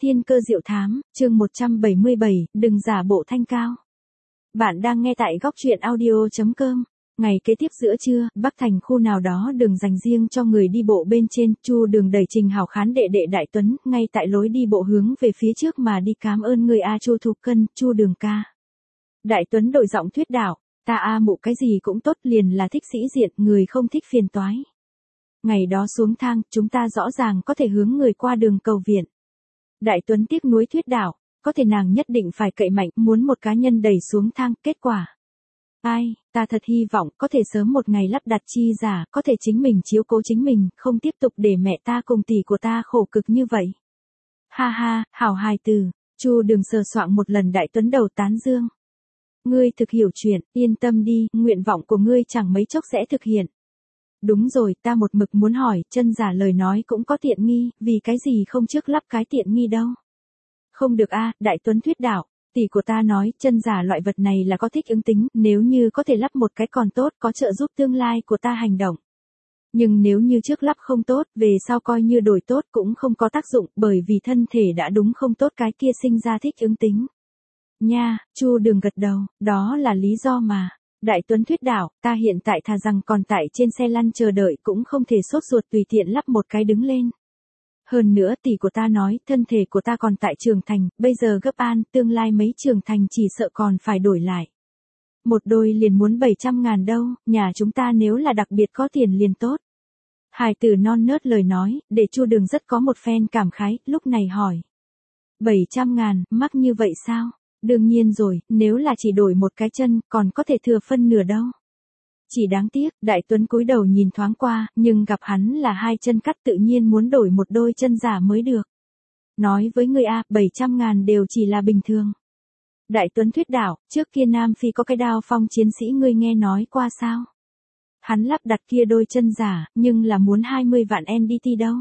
Thiên cơ diệu thám, chương 177, đừng giả bộ thanh cao. Bạn đang nghe tại góc truyện audio.com. Ngày kế tiếp giữa trưa, Bắc Thành khu nào đó đường dành riêng cho người đi bộ bên trên, Chu Đường đẩy Trình Hảo Khán đệ đệ Đại Tuấn, ngay tại lối đi bộ hướng về phía trước mà đi cảm ơn người a Chu Thục Cân, Chu Đường ca. Đại Tuấn đổi giọng thuyết đạo, ta a mụ cái gì cũng tốt liền là thích sĩ diện, người không thích phiền toái. Ngày đó xuống thang, chúng ta rõ ràng có thể hướng người qua đường cầu viện. Đại Tuấn tiếc nuối thuyết đạo, có thể nàng nhất định phải cậy mạnh, muốn một cá nhân đẩy xuống thang, kết quả. Ai, ta thật hy vọng có thể sớm một ngày lắp đặt chi giả, có thể chính mình chiếu cố chính mình, không tiếp tục để mẹ ta cùng tỷ của ta khổ cực như vậy. Ha ha, hảo hài từ, Chu Đường sờ soạng một lần Đại Tuấn đầu tán dương. Ngươi thực hiểu chuyện, yên tâm đi, nguyện vọng của ngươi chẳng mấy chốc sẽ thực hiện. Đúng rồi, ta một mực muốn hỏi, chân giả lời nói cũng có tiện nghi, vì cái gì không trước lắp cái tiện nghi đâu. Không được a, Đại Tuấn thuyết đạo, tỷ của ta nói, chân giả loại vật này là có thích ứng tính, nếu như có thể lắp một cái còn tốt, có trợ giúp tương lai của ta hành động. Nhưng nếu như trước lắp không tốt, về sau coi như đổi tốt cũng không có tác dụng, bởi vì thân thể đã đúng không tốt cái kia sinh ra thích ứng tính. Nha, Chu Đường gật đầu, đó là lý do mà. Đại Tuấn thuyết đạo, ta hiện tại thà rằng còn tại trên xe lăn chờ đợi cũng không thể sốt ruột tùy tiện lắp một cái đứng lên. Hơn nữa tỷ của ta nói, thân thể của ta còn tại trưởng thành, bây giờ gấp an, tương lai mấy trưởng thành chỉ sợ còn phải đổi lại. Một đôi liền muốn 700.000 đâu, nhà chúng ta nếu là đặc biệt có tiền liền tốt. Hài tử non nớt lời nói, để Chu Đường rất có một phen cảm khái, lúc này hỏi. 700.000, mắc như vậy sao? Đương nhiên rồi, nếu là chỉ đổi một cái chân, còn có thể thừa phân nửa đâu. Chỉ đáng tiếc, Đại Tuấn cúi đầu nhìn thoáng qua, nhưng gặp hắn là hai chân cắt tự nhiên muốn đổi một đôi chân giả mới được. Nói với người a, 700.000 đều chỉ là bình thường. Đại Tuấn thuyết đạo, trước kia Nam Phi có cái Đao Phong chiến sĩ ngươi nghe nói qua sao? Hắn lắp đặt kia đôi chân giả, nhưng là muốn 20 vạn NDT đâu.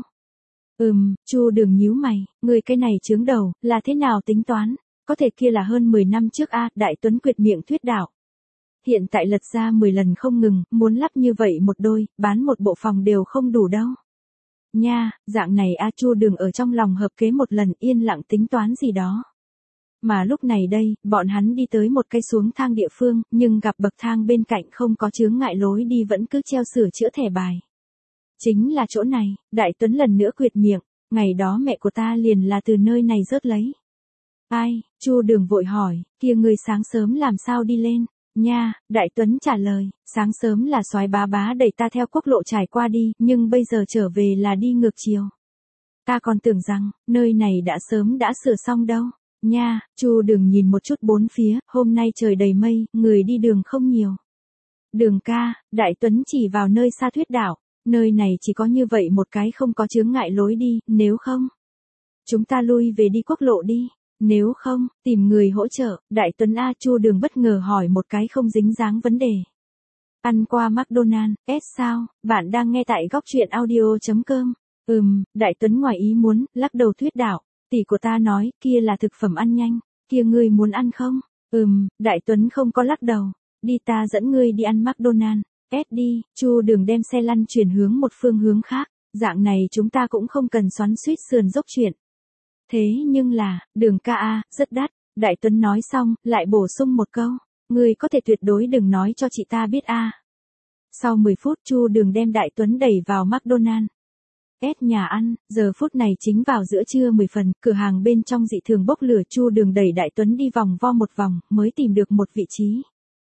Chu Đường nhíu mày, người cái này chướng đầu, là thế nào tính toán? Có thể kia là hơn 10 năm trước a, Đại Tuấn quyệt miệng thuyết đạo. Hiện tại lật ra 10 lần không ngừng, muốn lắp như vậy một đôi, bán một bộ phòng đều không đủ đâu. Nha, dạng này a Chu Đường ở trong lòng hợp kế một lần yên lặng tính toán gì đó. Mà lúc này đây, bọn hắn đi tới một cây xuống thang địa phương, nhưng gặp bậc thang bên cạnh không có chướng ngại lối đi vẫn cứ treo sửa chữa thẻ bài. Chính là chỗ này, Đại Tuấn lần nữa quyệt miệng, ngày đó mẹ của ta liền là từ nơi này rớt lấy. Ai, Chu Đường vội hỏi, kia người sáng sớm làm sao đi lên? Nha, Đại Tuấn trả lời, sáng sớm là soái bá bá đẩy ta theo quốc lộ trải qua đi, nhưng bây giờ trở về là đi ngược chiều. Ta còn tưởng rằng, nơi này đã sớm đã sửa xong đâu. Nha, Chu Đường nhìn một chút bốn phía, hôm nay trời đầy mây, người đi đường không nhiều. Đường ca, Đại Tuấn chỉ vào nơi xa thuyết đạo, nơi này chỉ có như vậy một cái không có chướng ngại lối đi, nếu không. Chúng ta lui về đi quốc lộ đi. Nếu không, tìm người hỗ trợ, Đại Tuấn a Chu Đường bất ngờ hỏi một cái không dính dáng vấn đề. Ăn qua McDonald's, sao, bạn đang nghe tại góc truyện audio.com. Đại Tuấn ngoài ý muốn, lắc đầu thuyết đạo, tỷ của ta nói, kia là thực phẩm ăn nhanh, kia ngươi muốn ăn không? Đại Tuấn không có lắc đầu, đi ta dẫn ngươi đi ăn McDonald's, đi, Chu Đường đem xe lăn chuyển hướng một phương hướng khác, dạng này chúng ta cũng không cần xoắn xuýt sườn dốc chuyện. Thế nhưng là, Đường ca a, rất đắt, Đại Tuấn nói xong, lại bổ sung một câu, ngươi có thể tuyệt đối đừng nói cho chị ta biết a. Sau 10 phút Chu Đường đem Đại Tuấn đẩy vào McDonald's. Nhà ăn, giờ phút này chính vào giữa trưa 10 phần, cửa hàng bên trong dị thường bốc lửa Chu Đường đẩy Đại Tuấn đi vòng vo một vòng, mới tìm được một vị trí.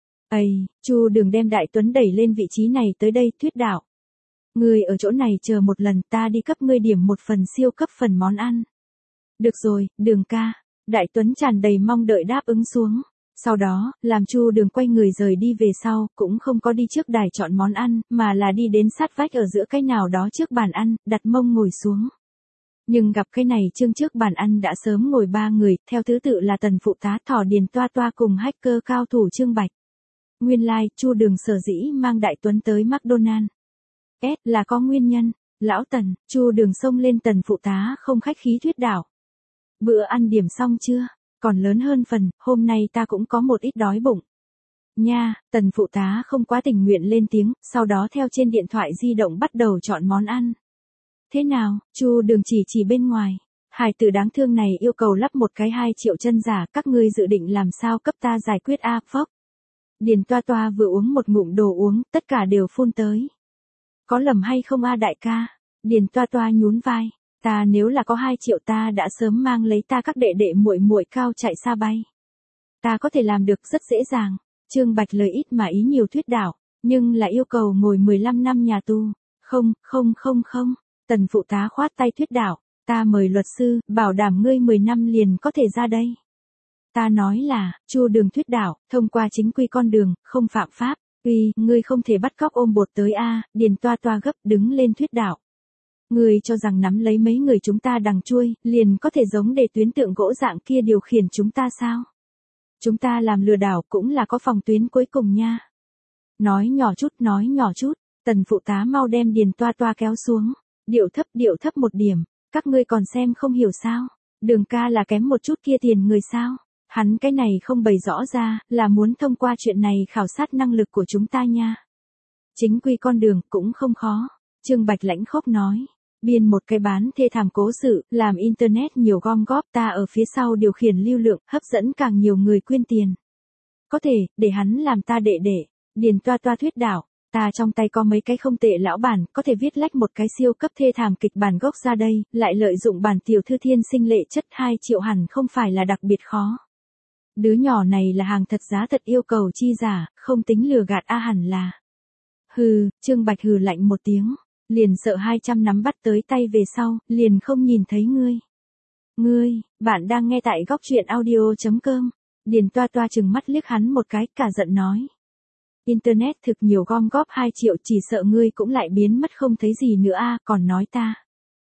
Chu Đường đem Đại Tuấn đẩy lên vị trí này tới đây thuyết đạo. Ngươi ở chỗ này chờ một lần ta đi cấp ngươi điểm một phần siêu cấp phần món ăn. Được rồi, Đường ca. Đại Tuấn tràn đầy mong đợi đáp ứng xuống. Sau đó, làm Chu Đường quay người rời đi về sau, cũng không có đi trước đài chọn món ăn, mà là đi đến sát vách ở giữa cái nào đó trước bàn ăn, đặt mông ngồi xuống. Nhưng gặp cái này chương trước bàn ăn đã sớm ngồi 3 người, theo thứ tự là Tần phụ tá Thỏ Điền Toa Toa cùng hacker cao thủ Trương Bạch. Nguyên lai, Chu Đường sở dĩ mang Đại Tuấn tới McDonald's. Là có nguyên nhân. Lão Tần, Chu Đường xông lên Tần phụ tá không khách khí thuyết đạo. Bữa ăn điểm xong chưa? Còn lớn hơn phần, hôm nay ta cũng có một ít đói bụng. Nha, Tần phụ tá không quá tình nguyện lên tiếng, sau đó theo trên điện thoại di động bắt đầu chọn món ăn. Thế nào, Chu Đường chỉ bên ngoài. Hài tử đáng thương này yêu cầu lắp một cái 2 triệu chân giả, các ngươi dự định làm sao cấp ta giải quyết a phốc. Điền Toa Toa vừa uống một ngụm đồ uống, tất cả đều phun tới. Có lầm hay không a đại ca? Điền Toa Toa nhún vai, ta nếu là có 2 triệu ta đã sớm mang lấy ta các đệ đệ muội muội cao chạy xa bay. Ta có thể làm được rất dễ dàng. Trương Bạch lời ít mà ý nhiều thuyết đảo, nhưng là yêu cầu ngồi 15 năm nhà tù. Không. Tần phụ tá khoát tay thuyết đảo, ta mời luật sư, bảo đảm ngươi 10 năm liền có thể ra đây. Ta nói là, Chu Đường thuyết đảo, thông qua chính quy con đường, không phạm pháp. Ngươi không thể bắt cóc ôm bột tới a. Điền Toa Toa gấp đứng lên thuyết đảo. Ngươi cho rằng nắm lấy mấy người chúng ta đằng chuôi, liền có thể giống để tuyến tượng gỗ dạng kia điều khiển chúng ta sao? Chúng ta làm lừa đảo cũng là có phòng tuyến cuối cùng nha. Nói nhỏ chút, tần phụ tá mau đem Điền Toa Toa kéo xuống. Điệu thấp một điểm, các ngươi còn xem không hiểu sao? Đường ca là kém một chút kia tiền người sao? Hắn cái này không bày rõ ra, là muốn thông qua chuyện này khảo sát năng lực của chúng ta nha. Chính quy con đường cũng không khó. Trương Bạch lãnh khốc nói. Biên một cái bán thê thảm cố sự, làm internet nhiều gom góp, ta ở phía sau điều khiển lưu lượng, hấp dẫn càng nhiều người quyên tiền. Có thể, để hắn làm ta đệ đệ. Điền Toa Toa thuyết đảo, ta trong tay có mấy cái không tệ lão bản, có thể viết lách một cái siêu cấp thê thảm kịch bản gốc ra đây, lại lợi dụng bản tiểu thư thiên sinh lệ chất 2 triệu hẳn không phải là đặc biệt khó. Đứa nhỏ này là hàng thật giá thật yêu cầu chi giả, không tính lừa gạt a hẳn là. Hừ, Trương Bạch hừ lạnh một tiếng, liền sợ 200 nắm bắt tới tay về sau, liền không nhìn thấy ngươi. Ngươi, bạn đang nghe tại góc truyện audio.com. Điền Toa Toa chừng mắt liếc hắn một cái, cả giận nói. Internet thực nhiều gom góp 2 triệu, chỉ sợ ngươi cũng lại biến mất không thấy gì nữa a, còn nói ta.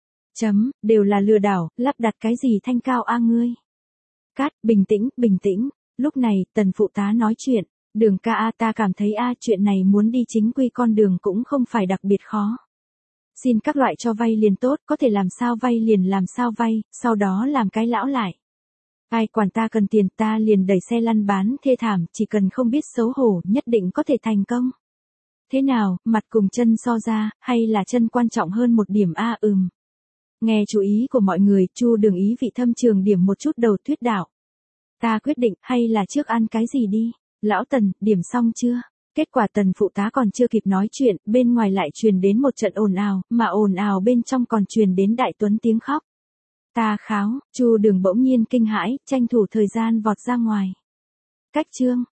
Đều là lừa đảo, lắp đặt cái gì thanh cao a ngươi. Cát, bình tĩnh, lúc này, tần phụ tá nói chuyện, Đường ca a, ta cảm thấy a, chuyện này muốn đi chính quy con đường cũng không phải đặc biệt khó. Xin các loại cho vay liền tốt, có thể làm sao vay liền làm sao vay, sau đó làm cái lão lại. Ai quản ta cần tiền, ta liền đẩy xe lăn bán thê thảm, chỉ cần không biết xấu hổ, nhất định có thể thành công. Thế nào, mặt cùng chân so ra, hay là chân quan trọng hơn một điểm a? Nghe chú ý của mọi người, Chu Đường ý vị thâm trường điểm một chút đầu thuyết đạo. Ta quyết định, hay là trước ăn cái gì đi? Lão Tần, điểm xong chưa? Kết quả tần phụ tá còn chưa kịp nói chuyện, bên ngoài lại truyền đến một trận ồn ào, mà ồn ào bên trong còn truyền đến Đại Tuấn tiếng khóc. Ta kháo, Chu Đường bỗng nhiên kinh hãi, tranh thủ thời gian vọt ra ngoài. Cách chương